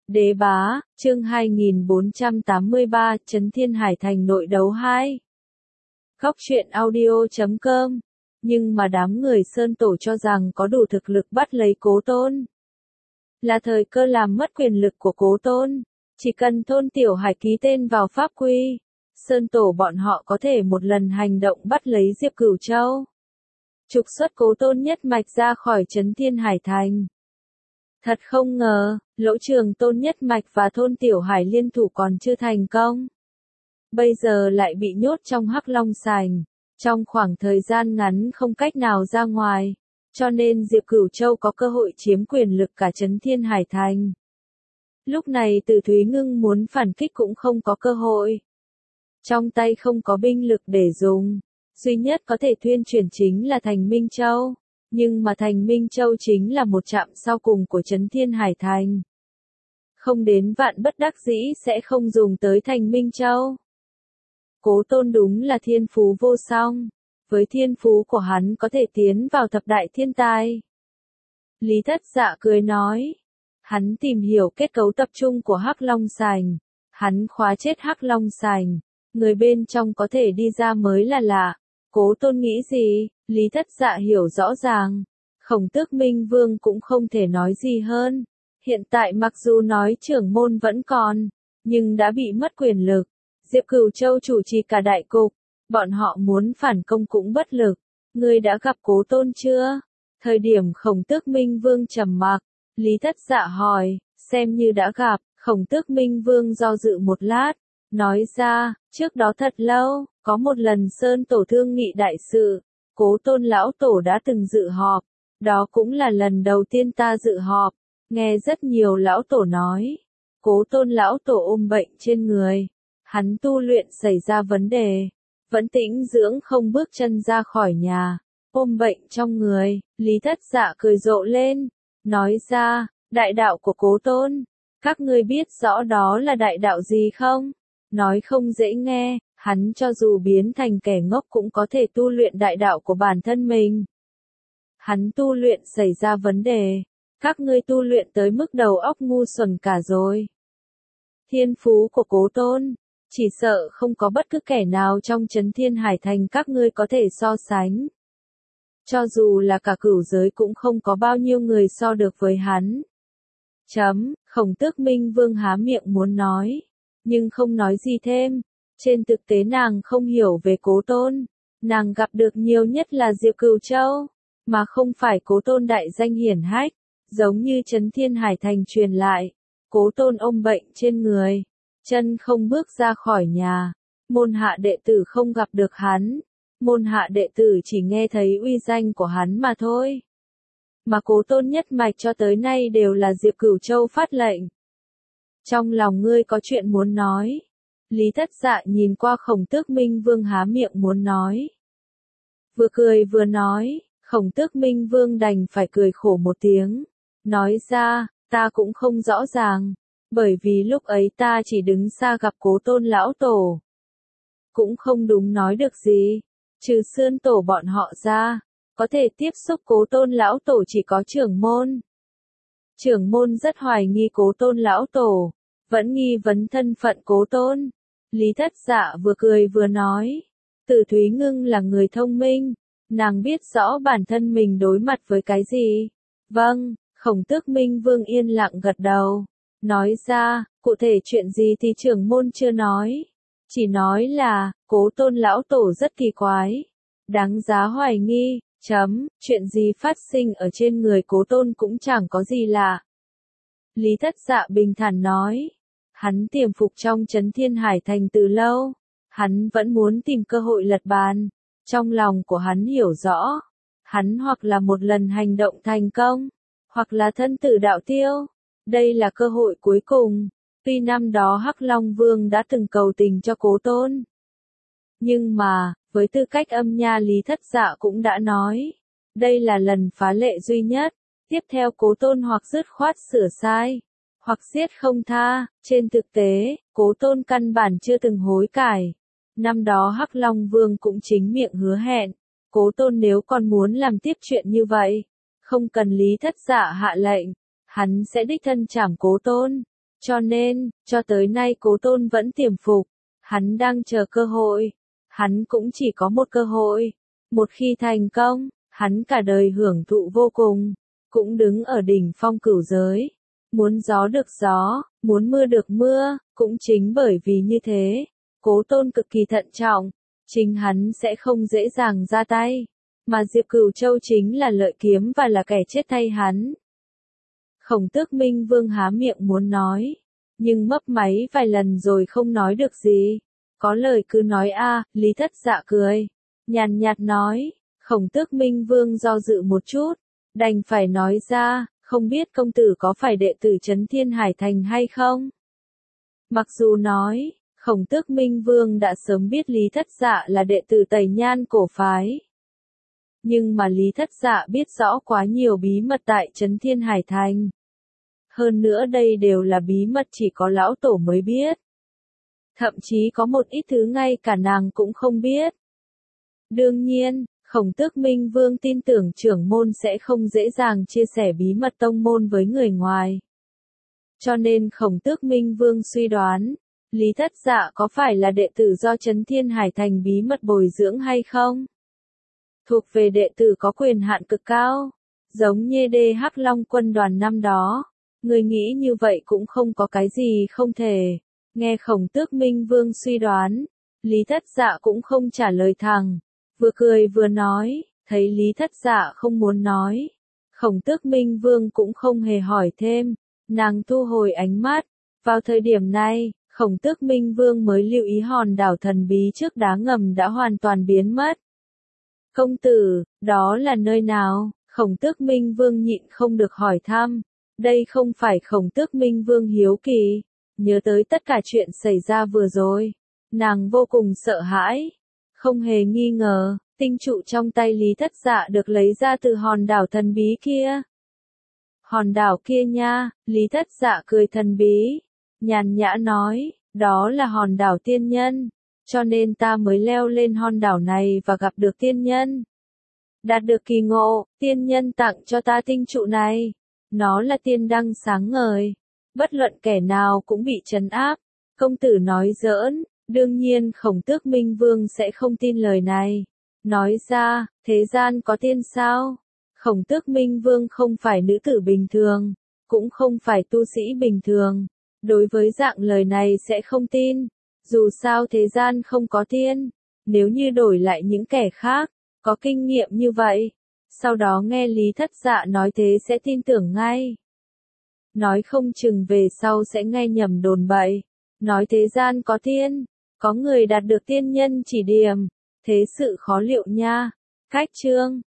Đế bá, chương 2483, Trấn Thiên Hải Thành nội đấu 2. Góc truyện audio.com. Nhưng mà đám người Sơn Tổ cho rằng có đủ thực lực bắt lấy Cố Tôn. Là thời cơ làm mất quyền lực của Cố Tôn. Chỉ cần Tôn Tiểu Hải ký tên vào pháp quy, Sơn Tổ bọn họ có thể một lần hành động bắt lấy Diệp Cửu Châu. Trục xuất Cố Tôn nhất mạch ra khỏi Trấn Thiên Hải Thành. Thật không ngờ, Lỗ Trường Tôn nhất mạch và Tôn Tiểu Hải liên thủ còn chưa thành công. Bây giờ lại bị nhốt trong Hắc Long Sành, trong khoảng thời gian ngắn không cách nào ra ngoài, cho nên Diệp Cửu Châu có cơ hội chiếm quyền lực cả Trấn Thiên Hải Thành. Lúc này Từ Thúy Ngưng muốn phản kích cũng không có cơ hội. Trong tay không có binh lực để dùng, duy nhất có thể thuyên chuyển chính là Thành Minh Châu. Nhưng mà Thành Minh Châu chính là một trạm sau cùng của Trấn Thiên Hải Thành. Không đến vạn bất đắc dĩ sẽ không dùng tới Thành Minh Châu. Cố Tôn đúng là thiên phú vô song. Với thiên phú của hắn có thể tiến vào thập đại thiên tài. Lý Thất Dạ cười nói. Hắn tìm hiểu kết cấu tập trung của Hắc Long Sành. Hắn khóa chết Hắc Long Sành. Người bên trong có thể đi ra mới là lạ. Cố Tôn nghĩ gì? Lý Thất Dạ hiểu rõ ràng. Khổng Tước Minh Vương cũng không thể nói gì hơn. Hiện tại mặc dù nói trưởng môn vẫn còn, nhưng đã bị mất quyền lực. Diệp Cửu Châu chủ trì cả đại cục, bọn họ muốn phản công cũng bất lực. Ngươi đã gặp Cố Tôn chưa? Thời điểm Khổng Tước Minh Vương trầm mặc, Lý Thất Dạ hỏi, xem như đã gặp. Khổng Tước Minh Vương do dự một lát, nói ra, trước đó thật lâu, có một lần Sơn Tổ thương nghị đại sự. Cố Tôn lão tổ đã từng dự họp, đó cũng là lần đầu tiên ta dự họp, nghe rất nhiều lão tổ nói. Cố Tôn lão tổ ôm bệnh trên người, hắn tu luyện xảy ra vấn đề, vẫn tĩnh dưỡng không bước chân ra khỏi nhà, ôm bệnh trong người. Lý Thất Dạ cười rộ lên, nói ra, đại đạo của Cố Tôn, các ngươi biết rõ đó là đại đạo gì không? Nói không dễ nghe. Hắn cho dù biến thành kẻ ngốc cũng có thể tu luyện đại đạo của bản thân mình. Hắn tu luyện xảy ra vấn đề. Các ngươi tu luyện tới mức đầu óc ngu xuẩn cả rồi. Thiên phú của Cố Tôn, chỉ sợ không có bất cứ kẻ nào trong Trấn Thiên Hải Thành các ngươi có thể so sánh. Cho dù là cả cửu giới cũng không có bao nhiêu người so được với hắn. Khổng Tước Minh Vương há miệng muốn nói, nhưng không nói gì thêm. Trên thực tế nàng không hiểu về Cố Tôn, nàng gặp được nhiều nhất là Diệp Cửu Châu, mà không phải Cố Tôn đại danh hiển hách, giống như Trấn Thiên Hải Thành truyền lại. Cố Tôn ôm bệnh trên người, chân không bước ra khỏi nhà, môn hạ đệ tử không gặp được hắn, môn hạ đệ tử chỉ nghe thấy uy danh của hắn mà thôi. Mà Cố Tôn nhất mạch cho tới nay đều là Diệp Cửu Châu phát lệnh. Trong lòng ngươi có chuyện muốn nói. Lý Thất Dạ nhìn qua Khổng Tước Minh Vương há miệng muốn nói. Vừa cười vừa nói, Khổng Tước Minh Vương đành phải cười khổ một tiếng. Nói ra, ta cũng không rõ ràng, bởi vì lúc ấy ta chỉ đứng xa gặp Cố Tôn lão tổ. Cũng không đúng nói được gì, trừ Sơn Tổ bọn họ ra, có thể tiếp xúc Cố Tôn lão tổ chỉ có trưởng môn. Trưởng môn rất hoài nghi Cố Tôn lão tổ, vẫn nghi vấn thân phận Cố Tôn. Lý Thất Dạ vừa cười vừa nói, Từ Thúy Ngưng là người thông minh, nàng biết rõ bản thân mình đối mặt với cái gì. Vâng, Khổng Tước Minh Vương yên lặng gật đầu, nói ra, cụ thể chuyện gì thì trưởng môn chưa nói, chỉ nói là, Cố Tôn lão tổ rất kỳ quái, đáng giá hoài nghi. Chuyện gì phát sinh ở trên người Cố Tôn cũng chẳng có gì lạ. Lý Thất Dạ bình thản nói. Hắn tiềm phục trong Trấn Thiên Hải Thành từ lâu, hắn vẫn muốn tìm cơ hội lật bàn. Trong lòng của hắn hiểu rõ, hắn hoặc là một lần hành động thành công, hoặc là thân tử đạo tiêu. Đây là cơ hội cuối cùng. Tuy năm đó Hắc Long Vương đã từng cầu tình cho Cố Tôn, nhưng mà, với tư cách âm nha Lý Thất Dạ cũng đã nói, đây là lần phá lệ duy nhất. Tiếp theo Cố Tôn hoặc dứt khoát sửa sai, hoặc giết không tha. Trên thực tế, Cố Tôn căn bản chưa từng hối cải. Năm đó Hắc Long Vương cũng chính miệng hứa hẹn, Cố Tôn nếu còn muốn làm tiếp chuyện như vậy, không cần Lý Thất Dạ hạ lệnh, hắn sẽ đích thân trảm Cố Tôn. Cho nên, cho tới nay Cố Tôn vẫn tiềm phục, hắn đang chờ cơ hội. Hắn cũng chỉ có một cơ hội. Một khi thành công, hắn cả đời hưởng thụ vô cùng, cũng đứng ở đỉnh phong cửu giới. Muốn gió được gió, muốn mưa được mưa, cũng chính bởi vì như thế, Cố Tôn cực kỳ thận trọng, chính hắn sẽ không dễ dàng ra tay, mà Diệp Cửu Châu chính là lợi kiếm và là kẻ chết thay hắn. Khổng Tước Minh Vương há miệng muốn nói, nhưng mấp máy vài lần rồi không nói được gì. Có lời cứ nói a, Lý Thất Dạ cười, nhàn nhạt nói. Khổng Tước Minh Vương do dự một chút, đành phải nói ra, không biết công tử có phải đệ tử Trấn Thiên Hải Thành hay không? Mặc dù nói, Khổng Tước Minh Vương đã sớm biết Lý Thất Dạ là đệ tử Tây Nhan cổ phái. Nhưng mà Lý Thất Dạ biết rõ quá nhiều bí mật tại Trấn Thiên Hải Thành. Hơn nữa đây đều là bí mật chỉ có lão tổ mới biết. Thậm chí có một ít thứ ngay cả nàng cũng không biết. Đương nhiên, Khổng Tước Minh Vương tin tưởng trưởng môn sẽ không dễ dàng chia sẻ bí mật tông môn với người ngoài. Cho nên Khổng Tước Minh Vương suy đoán, Lý Thất Dạ có phải là đệ tử do Trấn Thiên Hải Thành bí mật bồi dưỡng hay không? Thuộc về đệ tử có quyền hạn cực cao, giống như Đê Hắc Long quân đoàn năm đó. Người nghĩ như vậy cũng không có cái gì không thể. Nghe Khổng Tước Minh Vương suy đoán, Lý Thất Dạ cũng không trả lời thẳng, vừa cười vừa nói, thấy Lý Thất Dạ không muốn nói. Khổng Tước Minh Vương cũng không hề hỏi thêm, nàng thu hồi ánh mắt. Vào thời điểm này, Khổng Tước Minh Vương mới lưu ý hòn đảo thần bí trước đá ngầm đã hoàn toàn biến mất. Công tử, đó là nơi nào? Khổng Tước Minh Vương nhịn không được hỏi thăm. Đây không phải Khổng Tước Minh Vương hiếu kỳ, nhớ tới tất cả chuyện xảy ra vừa rồi, nàng vô cùng sợ hãi. Không hề nghi ngờ, tinh trụ trong tay Lý Thất Dạ được lấy ra từ hòn đảo thần bí kia. Hòn đảo kia nha, Lý Thất Dạ cười thần bí, nhàn nhã nói, đó là hòn đảo tiên nhân, cho nên ta mới leo lên hòn đảo này và gặp được tiên nhân. Đạt được kỳ ngộ, tiên nhân tặng cho ta tinh trụ này. Nó là tiên đăng sáng ngời, bất luận kẻ nào cũng bị trấn áp. Công tử nói giỡn, đương nhiên Khổng Tước Minh Vương sẽ không tin lời này. Nói ra, thế gian có tiên sao? Khổng Tước Minh Vương không phải nữ tử bình thường, cũng không phải tu sĩ bình thường. Đối với dạng lời này sẽ không tin. Dù sao thế gian không có tiên, nếu như đổi lại những kẻ khác, có kinh nghiệm như vậy. Sau đó nghe Lý Thất Dạ nói thế sẽ tin tưởng ngay. Nói không chừng về sau sẽ nghe nhầm đồn bậy. Nói thế gian có tiên, có người đạt được tiên nhân chỉ điểm. Thế sự khó liệu nha. Cách chương